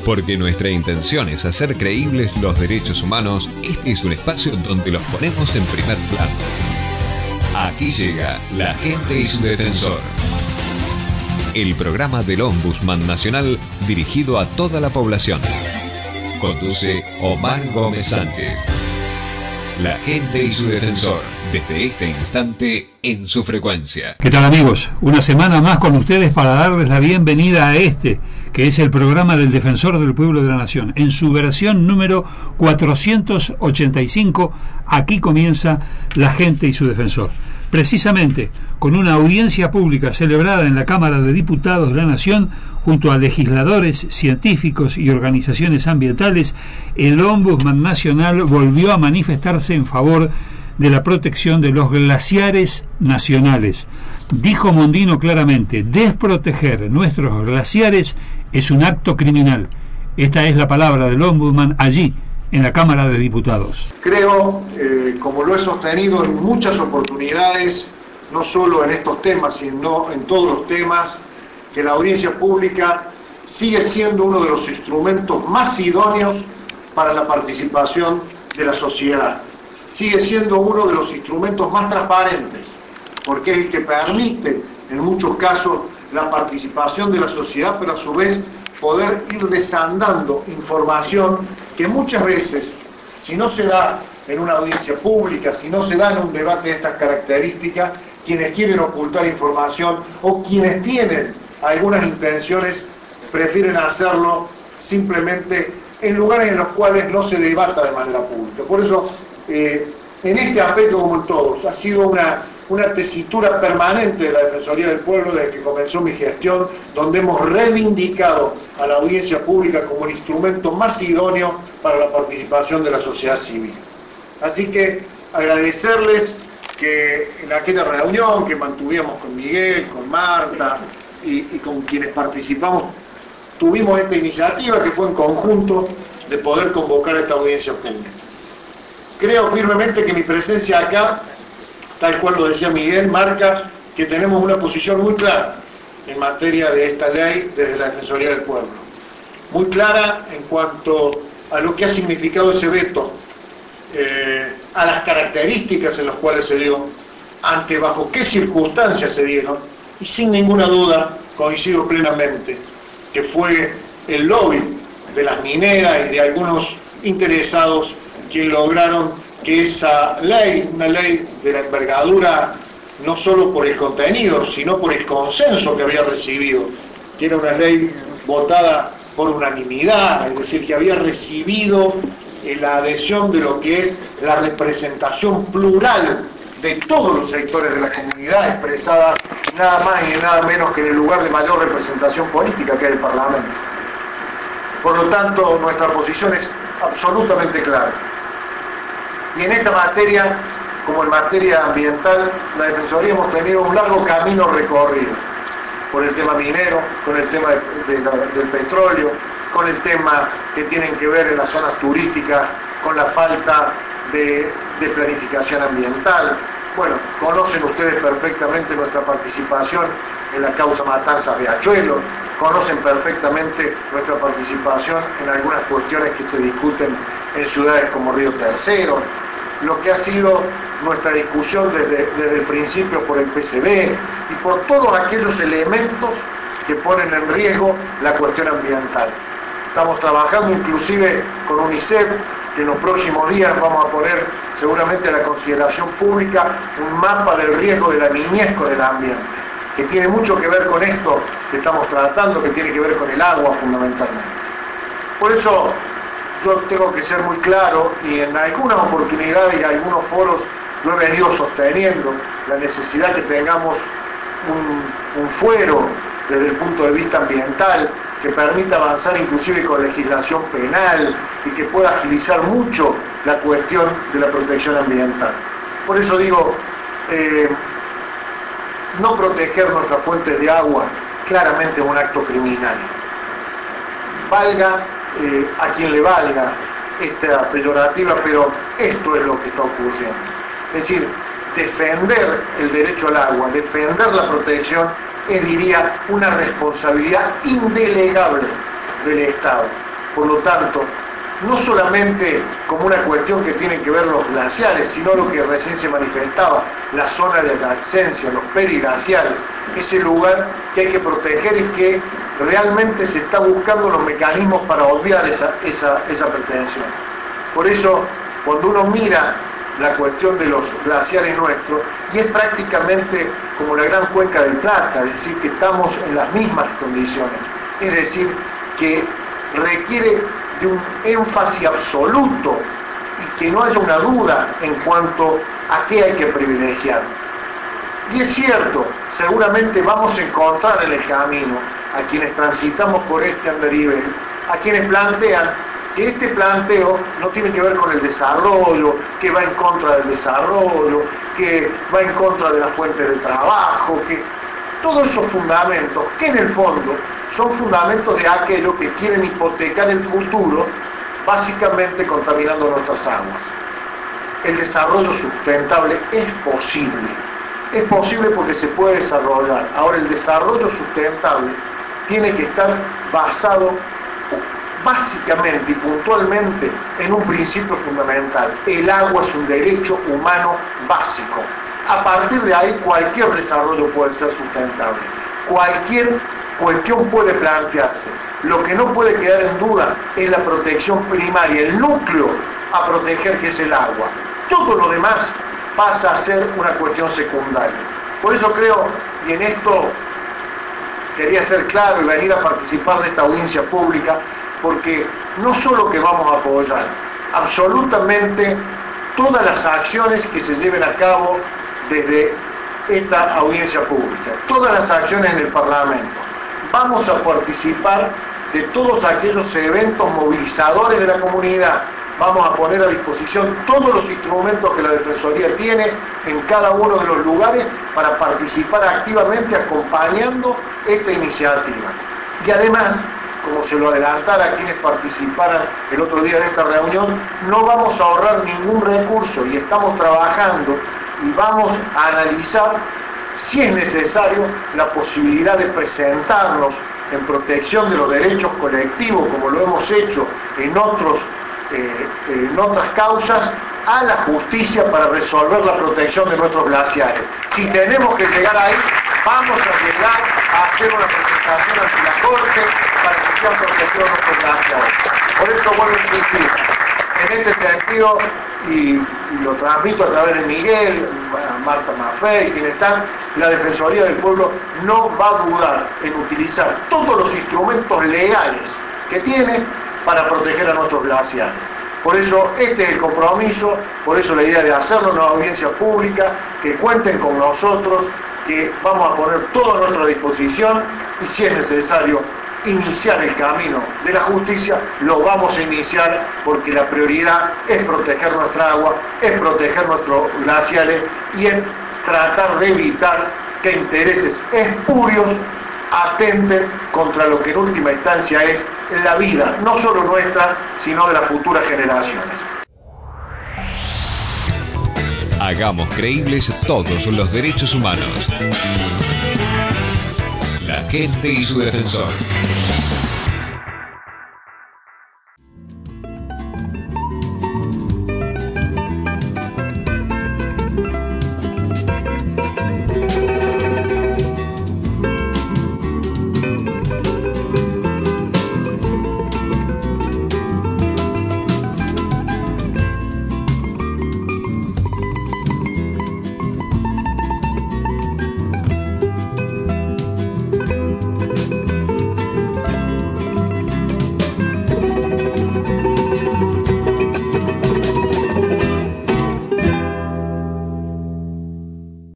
Porque nuestra intención es hacer creíbles los derechos humanos, este es un espacio donde los ponemos en primer plano. Aquí llega La Gente y su Defensor. El programa del Ombudsman Nacional dirigido a toda la población. Conduce Omar Gómez Sánchez. La Gente y su Defensor, desde este instante en su frecuencia. ¿Qué tal, amigos? Una semana más con ustedes para darles la bienvenida a este, que es el programa del Defensor del Pueblo de la Nación. En su versión número 485, aquí comienza La Gente y su Defensor. Precisamente con una audiencia pública celebrada en la Cámara de Diputados de la Nación, junto a legisladores, científicos y organizaciones ambientales, el Ombudsman Nacional volvió a manifestarse en favor de la protección de los glaciares nacionales. Dijo Mondino claramente: desproteger nuestros glaciares es un acto criminal. Esta es la palabra del Ombudsman allí, en la Cámara de Diputados. Creo, como lo he sostenido en muchas oportunidades, no solo en estos temas, sino en todos los temas, que la audiencia pública sigue siendo uno de los instrumentos más idóneos para la participación de la sociedad. Sigue siendo uno de los instrumentos más transparentes, porque es el que permite, en muchos casos, la participación de la sociedad, pero a su vez poder ir desandando información que muchas veces, si no se da en una audiencia pública, si no se da en un debate de estas características, quienes quieren ocultar información o quienes tienen algunas intenciones prefieren hacerlo simplemente en lugares en los cuales no se debata de manera pública. Por eso, en este aspecto como en todos, ha sido una tesitura permanente de la Defensoría del Pueblo desde que comenzó mi gestión, donde hemos reivindicado a la audiencia pública como el instrumento más idóneo para la participación de la sociedad civil. Así que agradecerles que en aquella reunión que mantuvimos con Miguel, con Marta y con quienes participamos, tuvimos esta iniciativa que fue en conjunto de poder convocar esta audiencia pública. Creo firmemente que mi presencia acá, tal cual lo decía Miguel, marca que tenemos una posición muy clara en materia de esta ley desde la Defensoría del Pueblo. Muy clara en cuanto a lo que ha significado ese veto, a las características en las cuales se dio, ante bajo qué circunstancias se dieron, y sin ninguna duda coincido plenamente que fue el lobby de las mineras y de algunos interesados quienes lograron que esa ley, una ley de la envergadura, no solo por el contenido, sino por el consenso que había recibido, que era una ley votada por unanimidad, es decir, que había recibido la adhesión de lo que es la representación plural de todos los sectores de la comunidad, expresada nada más y nada menos que en el lugar de mayor representación política, que es el Parlamento. Por lo tanto, nuestra posición es absolutamente clara. Y en esta materia, como en materia ambiental, la Defensoría hemos tenido un largo camino recorrido, por el tema minero, con el tema del petróleo, con el tema que tienen que ver en las zonas turísticas, con la falta de planificación ambiental. Bueno, conocen ustedes perfectamente nuestra participación en la causa Matanzas Riachuelo, conocen perfectamente nuestra participación en algunas cuestiones que se discuten en ciudades como Río Tercero, lo que ha sido nuestra discusión desde el principio por el PCB y por todos aquellos elementos que ponen en riesgo la cuestión ambiental. Estamos trabajando inclusive con UNICEF, que en los próximos días vamos a poner seguramente a la consideración pública un mapa del riesgo de la niñez con el ambiente, que tiene mucho que ver con esto que estamos tratando, que tiene que ver con el agua fundamentalmente. Por eso yo tengo que ser muy claro, y en algunas oportunidades y algunos foros lo he venido sosteniendo, la necesidad que tengamos un fuero desde el punto de vista ambiental que permita avanzar inclusive con legislación penal y que pueda agilizar mucho la cuestión de la protección ambiental. Por eso digo, no proteger nuestras fuentes de agua claramente es un acto criminal. Valga a quien le valga esta peyorativa, pero esto es lo que está ocurriendo. Es decir, defender el derecho al agua, defender la protección, es, diría, una responsabilidad indelegable del Estado. por lo tanto, no solamente como una cuestión que tiene que ver los glaciares, sino lo que recién se manifestaba, la zona de adyacencia, los periglaciares, ese lugar que hay que proteger y que realmente se está buscando los mecanismos para obviar esa pretensión. Por eso, cuando uno mira la cuestión de los glaciares nuestros, y es prácticamente como la gran cuenca del Plata, es decir, que estamos en las mismas condiciones, es decir, que requiere de un énfasis absoluto y que no haya una duda en cuanto a qué hay que privilegiar. Y es cierto, seguramente vamos a encontrar en el camino a quienes transitamos por este andarivel, a quienes plantean que este planteo no tiene que ver con el desarrollo, que va en contra del desarrollo, que va en contra de las fuentes de trabajo, que todos esos fundamentos, que en el fondo son fundamentos de aquellos que quieren hipotecar el futuro, básicamente contaminando nuestras aguas. El desarrollo sustentable es posible porque se puede desarrollar. Ahora, el desarrollo sustentable tiene que estar basado básicamente y puntualmente en un principio fundamental. El agua es un derecho humano básico. A partir de ahí, cualquier desarrollo puede ser sustentable. Cualquier cuestión puede plantearse. Lo que no puede quedar en duda es la protección primaria, el núcleo a proteger, que es el agua. Todo lo demás pasa a ser una cuestión secundaria. Por eso creo, y en esto quería ser claro y venir a participar de esta audiencia pública, porque no solo que vamos a apoyar absolutamente todas las acciones que se lleven a cabo desde esta audiencia pública, todas las acciones en el Parlamento, vamos a participar de todos aquellos eventos movilizadores de la comunidad, vamos a poner a disposición todos los instrumentos que la Defensoría tiene en cada uno de los lugares para participar activamente acompañando esta iniciativa. Y además, como se lo adelantara a quienes participaran el otro día de esta reunión, no vamos a ahorrar ningún recurso y estamos trabajando y vamos a analizar, si es necesario, la posibilidad de presentarnos en protección de los derechos colectivos, como lo hemos hecho en otras causas, a la justicia para resolver la protección de nuestros glaciares. Si tenemos que llegar ahí, vamos a llegar a hacer una presentación ante la Corte para que sean protegidos nuestros glaciares. Por eso vuelvo a insistir, en este sentido, y lo transmito a través de Miguel, Marta Maffei, quienes están, la Defensoría del Pueblo no va a dudar en utilizar todos los instrumentos legales que tiene para proteger a nuestros glaciares. Por eso este es el compromiso, por eso la idea de hacerlo en una audiencia pública, que cuenten con nosotros, que vamos a poner todo a nuestra disposición y si es necesario iniciar el camino de la justicia, lo vamos a iniciar porque la prioridad es proteger nuestra agua, es proteger nuestros glaciares y es tratar de evitar que intereses espurios atenten contra lo que en última instancia es la vida, no solo nuestra, sino de las futuras generaciones. Hagamos creíbles todos los derechos humanos. La gente y su defensor.